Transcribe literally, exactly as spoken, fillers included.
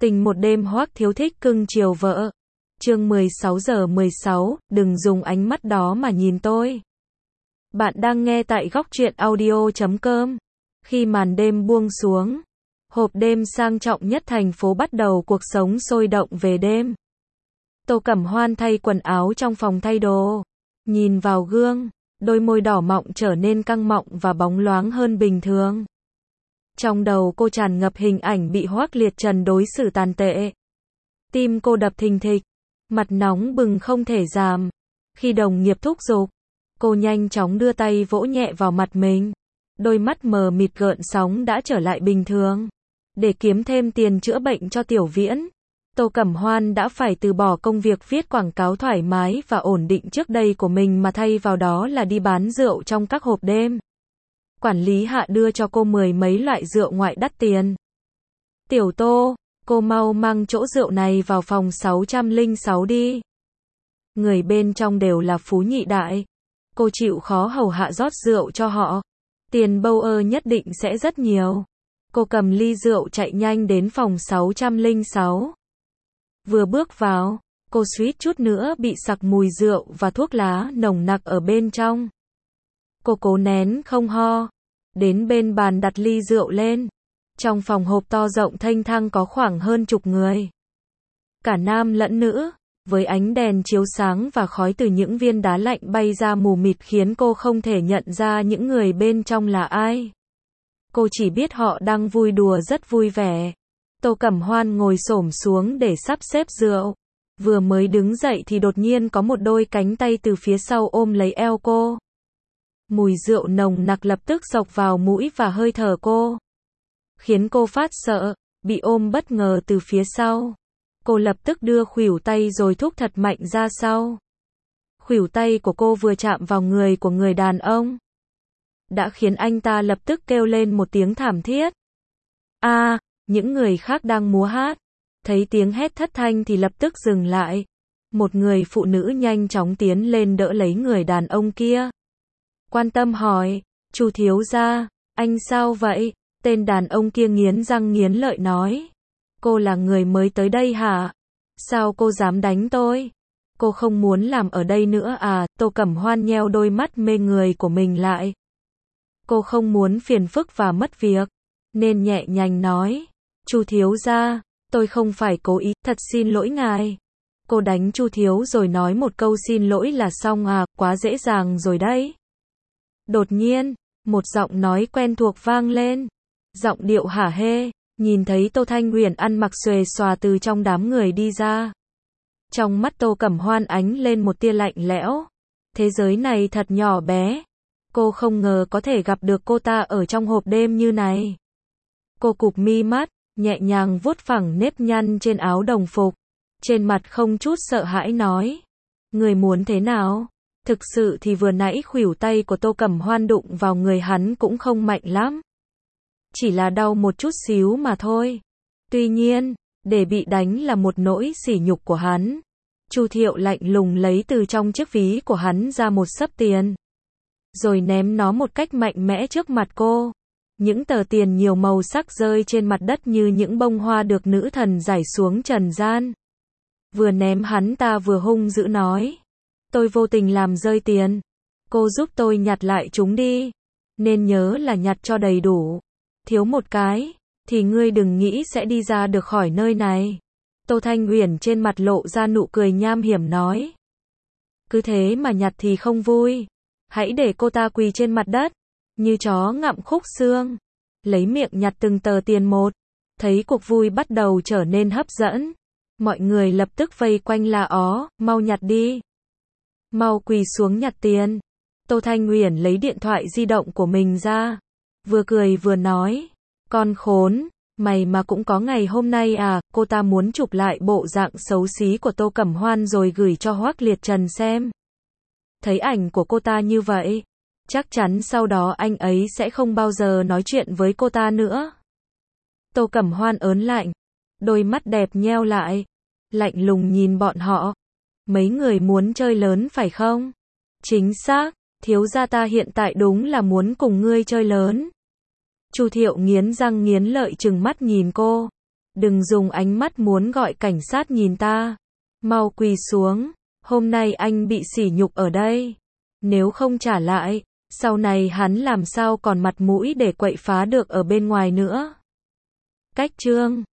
Tình một đêm Hoắc Thiếu thích cưng chiều vợ. Chương mười sáu giờ mười sáu, đừng dùng ánh mắt đó mà nhìn tôi. Bạn đang nghe tại góc truyện audio chấm com. Khi màn đêm buông xuống, hộp đêm sang trọng nhất thành phố bắt đầu cuộc sống sôi động về đêm. Tô Cẩm Hoan thay quần áo trong phòng thay đồ, nhìn vào gương, đôi môi đỏ mọng trở nên căng mọng và bóng loáng hơn bình thường. Trong đầu cô tràn ngập hình ảnh bị Hoắc Liệt Trần đối xử tàn tệ. Tim cô đập thình thịch, mặt nóng bừng không thể giảm. Khi đồng nghiệp thúc giục, cô nhanh chóng đưa tay vỗ nhẹ vào mặt mình. Đôi mắt mờ mịt gợn sóng đã trở lại bình thường. Để kiếm thêm tiền chữa bệnh cho Tiểu Viễn, Tô Cẩm Hoan đã phải từ bỏ công việc viết quảng cáo thoải mái và ổn định trước đây của mình mà thay vào đó là đi bán rượu trong các hộp đêm. Quản lý Hạ đưa cho cô mười mấy loại rượu ngoại đắt tiền. Tiểu Tô, cô mau mang chỗ rượu này vào phòng sáu trăm lẻ sáu đi. Người bên trong đều là phú nhị đại. Cô chịu khó hầu hạ rót rượu cho họ. Tiền bâu ơ nhất định sẽ rất nhiều. Cô cầm ly rượu chạy nhanh đến phòng sáu trăm lẻ sáu. Vừa bước vào, cô suýt chút nữa bị sặc mùi rượu và thuốc lá nồng nặc ở bên trong. Cô cố nén không ho, đến bên bàn đặt ly rượu lên. Trong phòng hộp to rộng thênh thang có khoảng hơn chục người. Cả nam lẫn nữ, với ánh đèn chiếu sáng và khói từ những viên đá lạnh bay ra mù mịt khiến cô không thể nhận ra những người bên trong là ai. Cô chỉ biết họ đang vui đùa rất vui vẻ. Tô Cẩm Hoan ngồi xổm xuống để sắp xếp rượu. Vừa mới đứng dậy thì đột nhiên có một đôi cánh tay từ phía sau ôm lấy eo cô. Mùi rượu nồng nặc lập tức xộc vào mũi và hơi thở cô, khiến cô phát sợ, bị ôm bất ngờ từ phía sau. Cô lập tức đưa khuỷu tay rồi thúc thật mạnh ra sau. Khuỷu tay của cô vừa chạm vào người của người đàn ông, đã khiến anh ta lập tức kêu lên một tiếng thảm thiết. A, à, những người khác đang múa hát, thấy tiếng hét thất thanh thì lập tức dừng lại. Một người phụ nữ nhanh chóng tiến lên đỡ lấy người đàn ông kia. Quan tâm hỏi, Chu thiếu gia, anh sao vậy? Tên đàn ông kia nghiến răng nghiến lợi nói. Cô là người mới tới đây hả? Sao cô dám đánh tôi? Cô không muốn làm ở đây nữa à? Tô Cẩm Hoan nheo đôi mắt mê người của mình lại. Cô không muốn phiền phức và mất việc, nên nhẹ nhàng nói. Chu thiếu gia, tôi không phải cố ý, thật xin lỗi ngài. Cô đánh Chu thiếu rồi nói một câu xin lỗi là xong à? Quá dễ dàng rồi đấy. Đột nhiên, một giọng nói quen thuộc vang lên. Giọng điệu hả hê. Nhìn thấy Tô Thanh Huyền ăn mặc xuề xòa từ trong đám người đi ra. Trong mắt Tô Cẩm Hoan ánh lên một tia lạnh lẽo. Thế giới này thật nhỏ bé. Cô không ngờ có thể gặp được cô ta ở trong hộp đêm như này. Cô cụp mi mắt, nhẹ nhàng vuốt phẳng nếp nhăn trên áo đồng phục. Trên mặt không chút sợ hãi nói. Người muốn thế nào? Thực sự thì vừa nãy khuỷu tay của Tô Cẩm Hoan đụng vào người hắn cũng không mạnh lắm. Chỉ là đau một chút xíu mà thôi. Tuy nhiên, để bị đánh là một nỗi sỉ nhục của hắn. Chu Thiệu lạnh lùng lấy từ trong chiếc ví của hắn ra một xấp tiền. Rồi ném nó một cách mạnh mẽ trước mặt cô. Những tờ tiền nhiều màu sắc rơi trên mặt đất như những bông hoa được nữ thần rải xuống trần gian. Vừa ném hắn ta vừa hung dữ nói. Tôi vô tình làm rơi tiền. Cô giúp tôi nhặt lại chúng đi. Nên nhớ là nhặt cho đầy đủ. Thiếu một cái, thì ngươi đừng nghĩ sẽ đi ra được khỏi nơi này. Tô Thanh Huyền trên mặt lộ ra nụ cười nham hiểm nói. Cứ thế mà nhặt thì không vui. Hãy để cô ta quỳ trên mặt đất, như chó ngậm khúc xương. Lấy miệng nhặt từng tờ tiền một. Thấy cuộc vui bắt đầu trở nên hấp dẫn. Mọi người lập tức vây quanh la ó, mau nhặt đi. Mau quỳ xuống nhặt tiền. Tô Thanh Huyền lấy điện thoại di động của mình ra. Vừa cười vừa nói. Con khốn, mày mà cũng có ngày hôm nay à? Cô ta muốn chụp lại bộ dạng xấu xí của Tô Cẩm Hoan rồi gửi cho Hoắc Liệt Trần xem. Thấy ảnh của cô ta như vậy, chắc chắn sau đó anh ấy sẽ không bao giờ nói chuyện với cô ta nữa. Tô Cẩm Hoan ớn lạnh, đôi mắt đẹp nheo lại, lạnh lùng nhìn bọn họ. Mấy người muốn chơi lớn phải không? Chính xác, thiếu gia ta hiện tại đúng là muốn cùng ngươi chơi lớn. Chu Thiệu nghiến răng nghiến lợi trừng mắt nhìn cô. Đừng dùng ánh mắt muốn gọi cảnh sát nhìn ta. Mau quỳ xuống, hôm nay anh bị sỉ nhục ở đây. Nếu không trả lại, sau này hắn làm sao còn mặt mũi để quậy phá được ở bên ngoài nữa. Cách chương